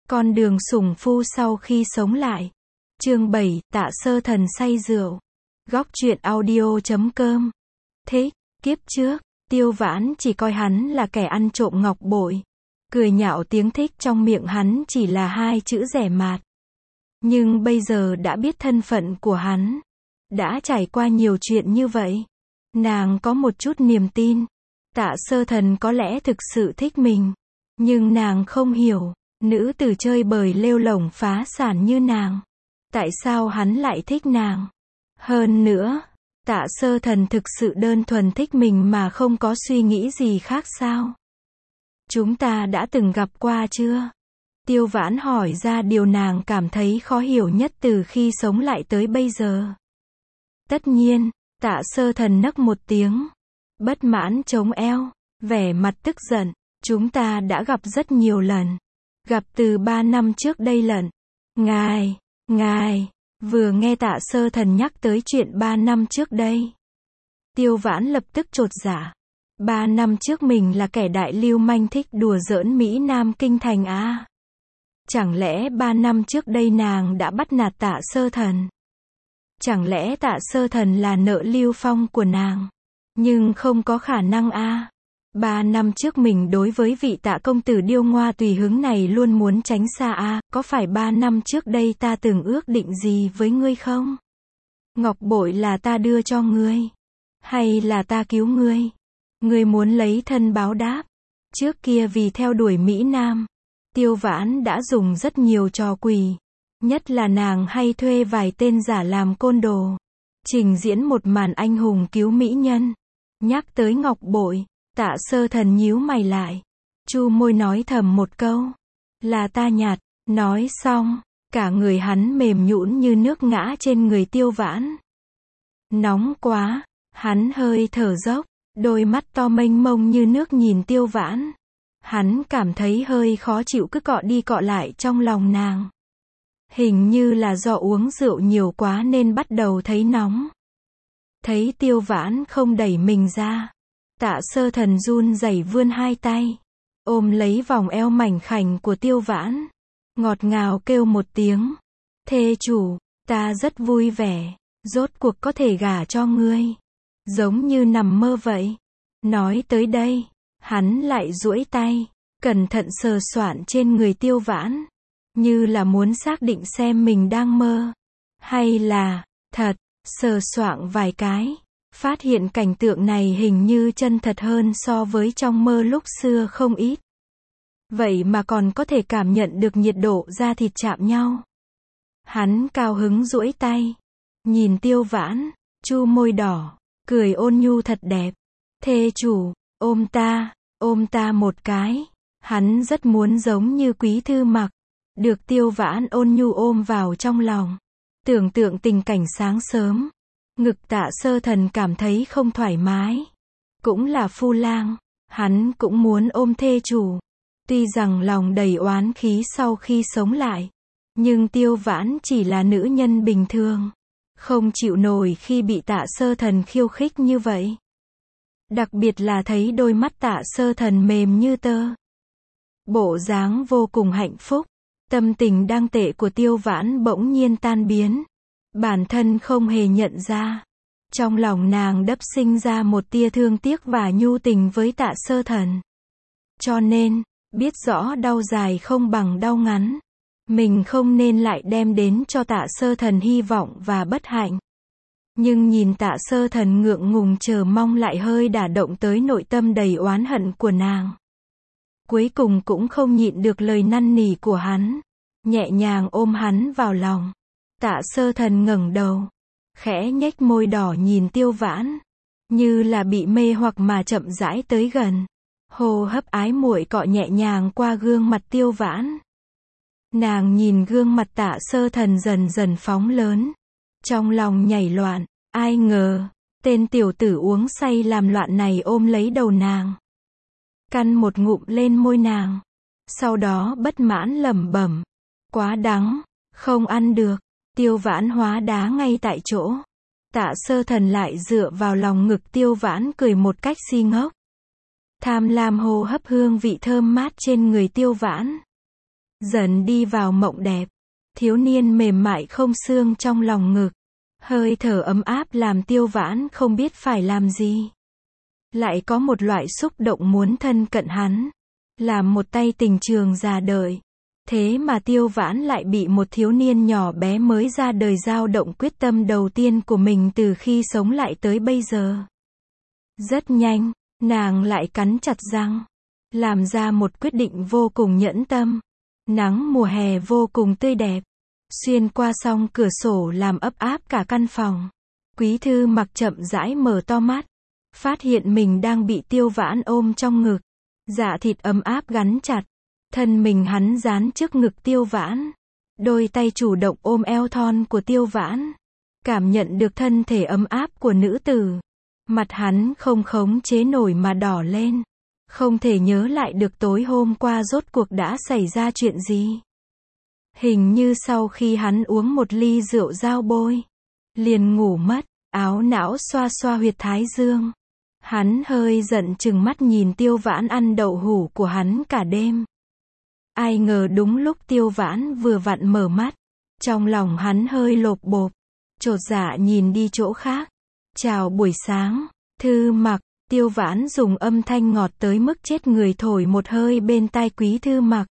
Con đường sủng phu sau khi sống lại. Chương 7, Tạ Sơ Thần say rượu. Góc truyện audio.com. Thích, kiếp trước, Tiêu Vãn chỉ coi hắn là kẻ ăn trộm ngọc bội. Cười nhạo tiếng thích trong miệng hắn chỉ là hai chữ rẻ mạt. Nhưng bây giờ đã biết thân phận của hắn. Đã trải qua nhiều chuyện như vậy. Nàng có một chút niềm tin. Tạ Sơ Thần có lẽ thực sự thích mình. Nhưng nàng không hiểu. Nữ tử chơi bời lêu lổng phá sản như nàng. Tại sao hắn lại thích nàng? Hơn nữa, Tạ Sơ Thần thực sự đơn thuần thích mình mà không có suy nghĩ gì khác sao? Chúng ta đã từng gặp qua chưa? Tiêu Vãn hỏi ra điều nàng cảm thấy khó hiểu nhất từ khi sống lại tới bây giờ. Tất nhiên, Tạ Sơ Thần nấc một tiếng. Bất mãn chống eo, vẻ mặt tức giận. Chúng ta đã gặp rất nhiều lần. Gặp từ 3 năm trước đây lận. Ngài, vừa nghe Tạ Sơ Thần nhắc tới chuyện 3 năm trước đây. Tiêu Vãn lập tức chột dạ. 3 năm trước mình là kẻ đại lưu manh thích đùa giỡn Mỹ Nam kinh thành à? Chẳng lẽ 3 năm trước đây nàng đã bắt nạt Tạ Sơ Thần? Chẳng lẽ Tạ Sơ Thần là nợ Lưu Phong của nàng? Nhưng không có khả năng à? 3 năm trước mình đối với vị Tạ công tử điêu ngoa tùy hứng này luôn muốn tránh xa à? Có phải 3 năm trước đây ta từng ước định gì với ngươi không? Ngọc bội là ta đưa cho ngươi, hay là ta cứu ngươi? Ngươi muốn lấy thân báo đáp. Trước kia vì theo đuổi Mỹ Nam, Tiêu Vãn đã dùng rất nhiều trò quỷ. Nhất là nàng hay thuê vài tên giả làm côn đồ, trình diễn một màn anh hùng cứu mỹ nhân. Nhắc tới ngọc bội, Tạ Sơ Thần nhíu mày lại, chu môi nói thầm một câu, là ta nhặt. Nói xong, cả người hắn mềm nhũn như nước ngã trên người Tiêu Vãn. Nóng quá, hắn hơi thở dốc, đôi mắt to mênh mông như nước nhìn Tiêu Vãn. Hắn cảm thấy hơi khó chịu cứ cọ đi cọ lại trong lòng nàng. Hình như là do uống rượu nhiều quá nên bắt đầu thấy nóng. Thấy Tiêu Vãn không đẩy mình ra, Tạ Sơ Thần run rẩy vươn hai tay, ôm lấy vòng eo mảnh khảnh của Tiêu Vãn, ngọt ngào kêu một tiếng, thê chủ, ta rất vui vẻ, rốt cuộc có thể gả cho ngươi, giống như nằm mơ vậy. Nói tới đây, hắn lại duỗi tay, cẩn thận sờ soạn trên người Tiêu Vãn, như là muốn xác định xem mình đang mơ, hay là thật. Sờ soạng vài cái, phát hiện cảnh tượng này hình như chân thật hơn so với trong mơ lúc xưa không ít. Vậy mà còn có thể cảm nhận được nhiệt độ da thịt chạm nhau. Hắn cao hứng duỗi tay, nhìn Tiêu Vãn, chu môi đỏ, cười ôn nhu thật đẹp. Thê chủ, ôm ta một cái. Hắn rất muốn giống như Quý Thư Mặc, được Tiêu Vãn ôn nhu ôm vào trong lòng. Tưởng tượng tình cảnh sáng sớm, ngực Tạ Sơ Thần cảm thấy không thoải mái. Cũng là phu lang, hắn cũng muốn ôm thê chủ. Tuy rằng lòng đầy oán khí sau khi sống lại, nhưng Tiêu Vãn chỉ là nữ nhân bình thường, không chịu nổi khi bị Tạ Sơ Thần khiêu khích như vậy. Đặc biệt là thấy đôi mắt Tạ Sơ Thần mềm như tơ. Bộ dáng vô cùng hạnh phúc. Tâm tình đang tệ của Tiêu Vãn bỗng nhiên tan biến. Bản thân không hề nhận ra. Trong lòng nàng đắp sinh ra một tia thương tiếc và nhu tình với Tạ Sơ Thần. Cho nên, biết rõ đau dài không bằng đau ngắn. Mình không nên lại đem đến cho Tạ Sơ Thần hy vọng và bất hạnh. Nhưng nhìn Tạ Sơ Thần ngượng ngùng chờ mong lại hơi đả động tới nội tâm đầy oán hận của nàng. Cuối cùng cũng không nhịn được lời năn nỉ của hắn, nhẹ nhàng ôm hắn vào lòng. Tạ Sơ Thần ngẩng đầu, khẽ nhếch môi đỏ nhìn Tiêu Vãn, như là bị mê hoặc mà chậm rãi tới gần. Hô hấp ái muội cọ nhẹ nhàng qua gương mặt Tiêu Vãn. Nàng nhìn gương mặt Tạ Sơ Thần dần dần phóng lớn, trong lòng nhảy loạn, ai ngờ, tên tiểu tử uống say làm loạn này ôm lấy đầu nàng, căn một ngụm lên môi nàng, sau đó bất mãn lẩm bẩm, quá đắng, không ăn được. Tiêu Vãn hóa đá ngay tại chỗ. Tạ Sơ Thần lại dựa vào lòng ngực Tiêu Vãn cười một cách si ngốc. Tham lam hô hấp hương vị thơm mát trên người Tiêu Vãn. Dần đi vào mộng đẹp. Thiếu niên mềm mại không xương trong lòng ngực. Hơi thở ấm áp làm Tiêu Vãn không biết phải làm gì. Lại có một loại xúc động muốn thân cận hắn. Làm một tay tình trường già đời. Thế mà Tiêu Vãn lại bị một thiếu niên nhỏ bé mới ra đời dao động quyết tâm đầu tiên của mình từ khi sống lại tới bây giờ. Rất nhanh, nàng lại cắn chặt răng. Làm ra một quyết định vô cùng nhẫn tâm. Nắng mùa hè vô cùng tươi đẹp. Xuyên qua song cửa sổ làm ấp áp cả căn phòng. Quý Thư Mặc chậm rãi mở to mắt. Phát hiện mình đang bị Tiêu Vãn ôm trong ngực. Dạ thịt ấm áp gắn chặt. Thân mình hắn dán trước ngực Tiêu Vãn. Đôi tay chủ động ôm eo thon của Tiêu Vãn. Cảm nhận được thân thể ấm áp của nữ tử. Mặt hắn không khống chế nổi mà đỏ lên. Không thể nhớ lại được tối hôm qua rốt cuộc đã xảy ra chuyện gì. Hình như sau khi hắn uống một ly rượu dao bôi. Liền ngủ mất, áo não xoa xoa huyệt thái dương. Hắn hơi giận chừng mắt nhìn Tiêu Vãn ăn đậu hũ của hắn cả đêm. Ai ngờ đúng lúc Tiêu Vãn vừa vặn mở mắt. Trong lòng hắn hơi lộp bộp. Chột dạ nhìn đi chỗ khác. Chào buổi sáng, Thư Mặc. Tiêu Vãn dùng âm thanh ngọt tới mức chết người thổi một hơi bên tai Quý Thư Mặc.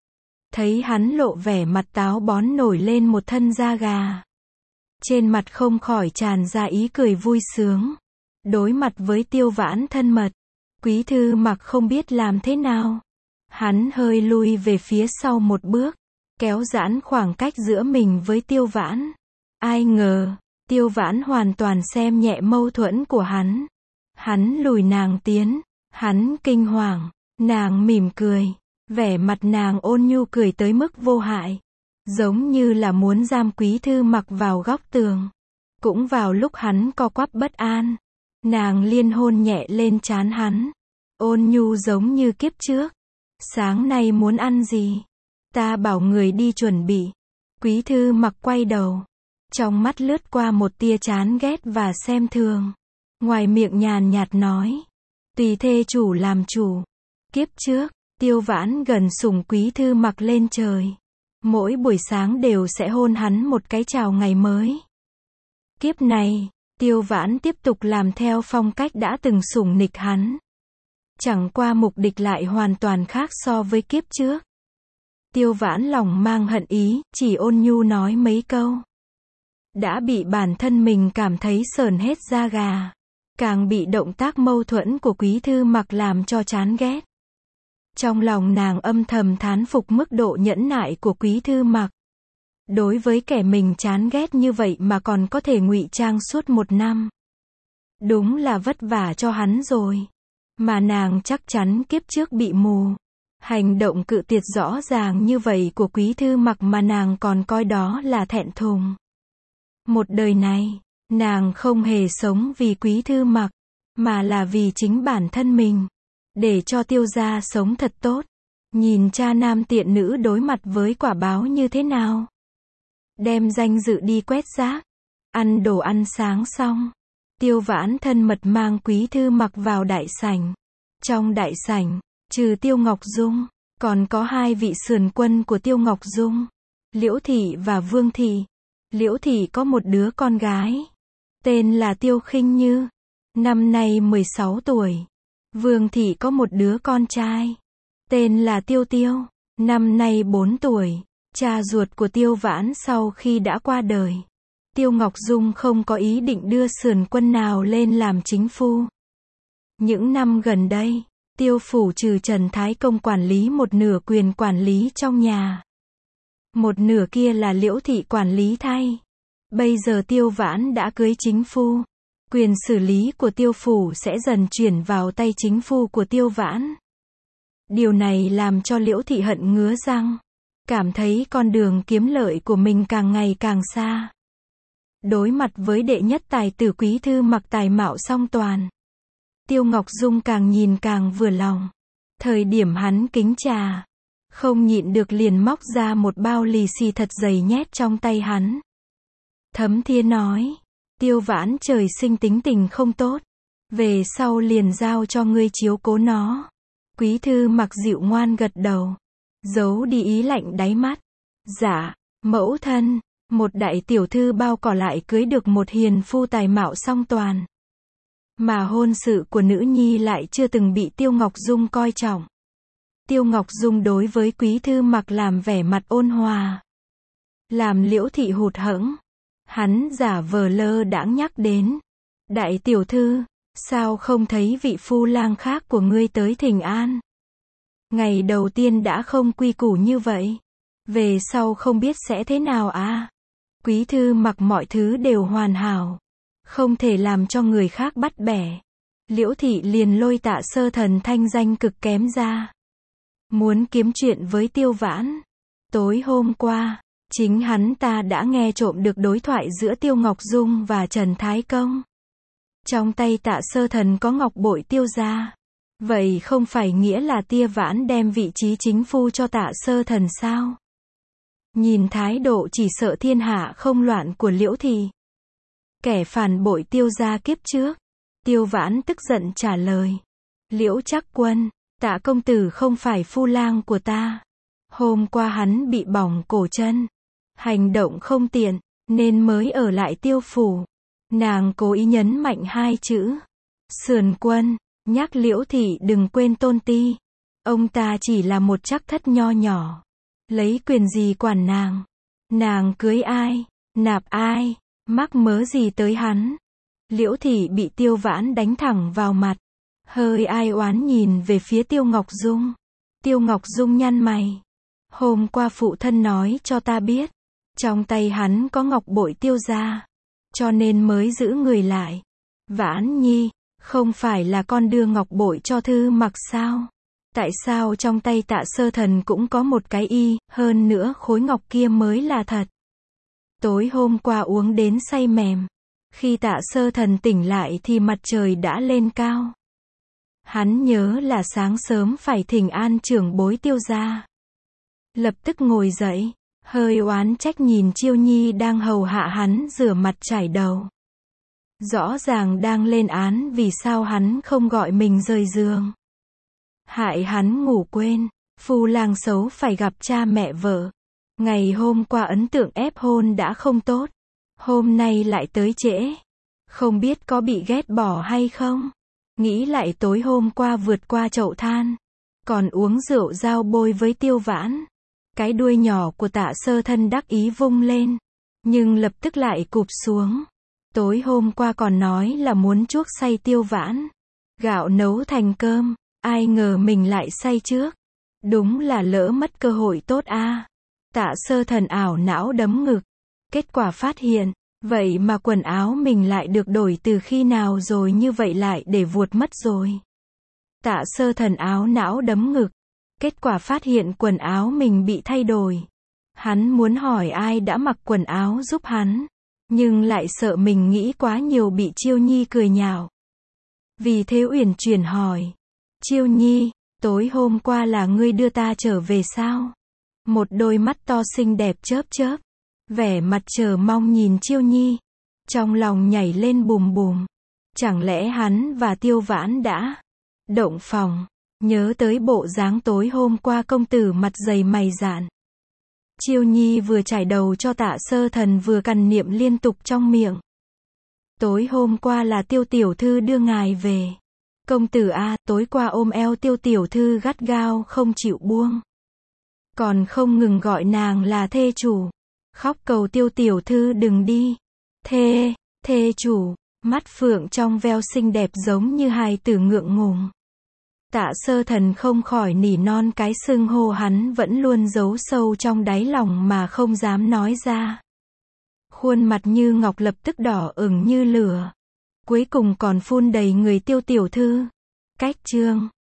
Thấy hắn lộ vẻ mặt táo bón nổi lên một thân da gà. Trên mặt không khỏi tràn ra ý cười vui sướng. Đối mặt với Tiêu Vãn thân mật. Quý Thư Mặc không biết làm thế nào. Hắn hơi lui về phía sau một bước. Kéo giãn khoảng cách giữa mình với Tiêu Vãn. Ai ngờ, Tiêu Vãn hoàn toàn xem nhẹ mâu thuẫn của hắn. Hắn lùi nàng tiến. Hắn kinh hoàng. Nàng mỉm cười. Vẻ mặt nàng ôn nhu cười tới mức vô hại. Giống như là muốn giam Quý Thư Mặc vào góc tường. Cũng vào lúc hắn co quắp bất an. Nàng liên hôn nhẹ lên trán hắn. Ôn nhu giống như kiếp trước. Sáng nay muốn ăn gì? Ta bảo người đi chuẩn bị. Quý Thư Mặc quay đầu. Trong mắt lướt qua một tia chán ghét và xem thường. Ngoài miệng nhàn nhạt nói. Tùy thê chủ làm chủ. Kiếp trước, Tiêu Vãn gần sủng Quý Thư Mặc lên trời. Mỗi buổi sáng đều sẽ hôn hắn một cái chào ngày mới. Kiếp này, Tiêu Vãn tiếp tục làm theo phong cách đã từng sủng nịch hắn. Chẳng qua mục đích lại hoàn toàn khác so với kiếp trước. Tiêu Vãn lòng mang hận ý, chỉ ôn nhu nói mấy câu. Đã bị bản thân mình cảm thấy sởn hết da gà. Càng bị động tác mâu thuẫn của Quý Thư Mặc làm cho chán ghét. Trong lòng nàng âm thầm thán phục mức độ nhẫn nại của Quý Thư Mặc. Đối với kẻ mình chán ghét như vậy mà còn có thể ngụy trang suốt 1 năm. Đúng là vất vả cho hắn rồi. Mà nàng chắc chắn kiếp trước bị mù. Hành động cự tuyệt rõ ràng như vậy của Quý Thư Mặc mà nàng còn coi đó là thẹn thùng. Một đời này, nàng không hề sống vì Quý Thư Mặc, mà là vì chính bản thân mình. Để cho Tiêu gia sống thật tốt. Nhìn cha nam tiện nữ đối mặt với quả báo như thế nào. Đem danh dự đi quét rác. Ăn đồ ăn sáng xong. Tiêu Vãn thân mật mang Quý Thư Mặc vào đại sảnh. Trong đại sảnh, trừ Tiêu Ngọc Dung, còn có 2 vị sườn quân của Tiêu Ngọc Dung. Liễu Thị và Vương Thị. Liễu Thị có một đứa con gái. Tên là Tiêu Khinh Như. Năm nay 16 tuổi. Vương Thị có một đứa con trai. Tên là Tiêu Tiêu. Năm nay 4 tuổi. Cha ruột của Tiêu Vãn sau khi đã qua đời. Tiêu Ngọc Dung không có ý định đưa sườn quân nào lên làm chính phu. Những năm gần đây, Tiêu phủ trừ Trần Thái Công quản lý một nửa quyền quản lý trong nhà. Một nửa kia là Liễu Thị quản lý thay. Bây giờ Tiêu Vãn đã cưới chính phu. Quyền xử lý của Tiêu phủ sẽ dần chuyển vào tay chính phu của Tiêu Vãn. Điều này làm cho Liễu Thị hận ngứa răng. Cảm thấy con đường kiếm lợi của mình càng ngày càng xa. Đối mặt với đệ nhất tài tử Quý Thư Mặc tài mạo song toàn. Tiêu Ngọc Dung càng nhìn càng vừa lòng. Thời điểm hắn kính trà, không nhịn được liền móc ra một bao lì xì thật dày nhét trong tay hắn. Thấm Thía nói, Tiêu Vãn trời sinh tính tình không tốt. Về sau liền giao cho ngươi chiếu cố nó. Quý Thư Mặc dịu ngoan gật đầu. giấu đi ý lạnh đáy mắt. Dạ, mẫu thân, một đại tiểu thư bao cỏ lại cưới được một hiền phu tài mạo song toàn. Mà hôn sự của nữ nhi lại chưa từng bị Tiêu Ngọc Dung coi trọng. Tiêu Ngọc Dung đối với Quý Thư Mặc làm vẻ mặt ôn hòa. Làm Liễu Thị hụt hẫng. Hắn giả vờ lơ đãng nhắc đến. Đại tiểu thư, sao không thấy vị phu lang khác của ngươi tới thỉnh an? Ngày đầu tiên đã không quy củ như vậy. Về sau không biết sẽ thế nào à? Quý Thư Mặc mọi thứ đều hoàn hảo. Không thể làm cho người khác bắt bẻ. Liễu Thị liền lôi Tạ Sơ Thần thanh danh cực kém ra. Muốn kiếm chuyện với Tiêu Vãn. Tối hôm qua, chính hắn ta đã nghe trộm được đối thoại giữa Tiêu Ngọc Dung và Trần Thái Công. Trong tay Tạ Sơ Thần có ngọc bội Tiêu gia. Vậy không phải nghĩa là Tiêu Vãn đem vị trí chính phu cho Tạ Sơ Thần sao? Nhìn thái độ chỉ sợ thiên hạ không loạn của Liễu Thị. Kẻ phản bội Tiêu gia kiếp trước. Tiêu Vãn tức giận trả lời. Liễu Trác Quân, Tạ công tử không phải phu lang của ta. Hôm qua hắn bị bỏng cổ chân. Hành động không tiện, nên mới ở lại Tiêu phủ. Nàng cố ý nhấn mạnh hai chữ. Sườn Quân, nhắc Liễu Thị đừng quên Tôn Ti. Ông ta chỉ là một trắc thất nho nhỏ. Lấy quyền gì quản nàng? Nàng cưới ai? Nạp ai? Mắc mớ gì tới hắn? Liễu Thị bị Tiêu Vãn đánh thẳng vào mặt. Hơi ai oán nhìn về phía Tiêu Ngọc Dung. Tiêu Ngọc Dung nhăn mày. Hôm qua phụ thân nói cho ta biết. Trong tay hắn có ngọc bội Tiêu gia. Cho nên mới giữ người lại. Vãn Nhi, không phải là con đưa ngọc bội cho Thư Mặc sao? Tại sao trong tay Tạ Sơ Thần cũng có một cái y, hơn nữa khối ngọc kia mới là thật? Tối hôm qua uống đến say mềm. Khi Tạ Sơ Thần tỉnh lại thì mặt trời đã lên cao. Hắn nhớ là sáng sớm phải thỉnh an trưởng bối Tiêu gia. Lập tức ngồi dậy, hơi oán trách nhìn Chiêu Nhi đang hầu hạ hắn rửa mặt chải đầu. Rõ ràng đang lên án vì sao hắn không gọi mình rời giường. Hại hắn ngủ quên, phu lang xấu phải gặp cha mẹ vợ. Ngày hôm qua ấn tượng ép hôn đã không tốt. Hôm nay lại tới trễ. Không biết có bị ghét bỏ hay không? Nghĩ lại tối hôm qua vượt qua chậu than. Còn uống rượu dao bôi với Tiêu Vãn. Cái đuôi nhỏ của Tạ Sơ Thân đắc ý vung lên. Nhưng lập tức lại cụp xuống. Tối hôm qua còn nói là muốn chuốc say Tiêu Vãn. Gạo nấu thành cơm. Ai ngờ mình lại say trước. Đúng là lỡ mất cơ hội tốt a. Tạ Sơ Thần ảo não đấm ngực. Kết quả phát hiện. Vậy mà quần áo mình lại được đổi từ khi nào rồi như vậy lại để vuột mất rồi. Tạ Sơ Thần áo não đấm ngực. Kết quả phát hiện quần áo mình bị thay đổi. Hắn muốn hỏi ai đã mặc quần áo giúp hắn. Nhưng lại sợ mình nghĩ quá nhiều bị Chiêu Nhi cười nhạo. Vì thế uyển chuyển hỏi. Chiêu Nhi, tối hôm qua là ngươi đưa ta trở về sao? Một đôi mắt to xinh đẹp chớp chớp. Vẻ mặt chờ mong nhìn Chiêu Nhi. Trong lòng nhảy lên bùm bùm. Chẳng lẽ hắn và Tiêu Vãn đã động phòng? Nhớ tới bộ dáng tối hôm qua công tử mặt dày mày dạn. Chiêu Nhi vừa chải đầu cho Tạ Sơ Thần vừa cằn niệm liên tục trong miệng. Tối hôm qua là Tiêu tiểu thư đưa ngài về. Công tử a, tối qua ôm eo Tiêu tiểu thư gắt gao không chịu buông. Còn không ngừng gọi nàng là thê chủ. Khóc cầu Tiêu tiểu thư đừng đi. Thê chủ, mắt phượng trong veo xinh đẹp giống như hài tử ngượng ngùng. Tạ Sơ Thần không khỏi nỉ non cái xưng hô hắn vẫn luôn giấu sâu trong đáy lòng mà không dám nói ra. Khuôn mặt như ngọc lập tức đỏ ửng như lửa. Cuối cùng còn phun đầy người Tiêu tiểu thư. Cách chương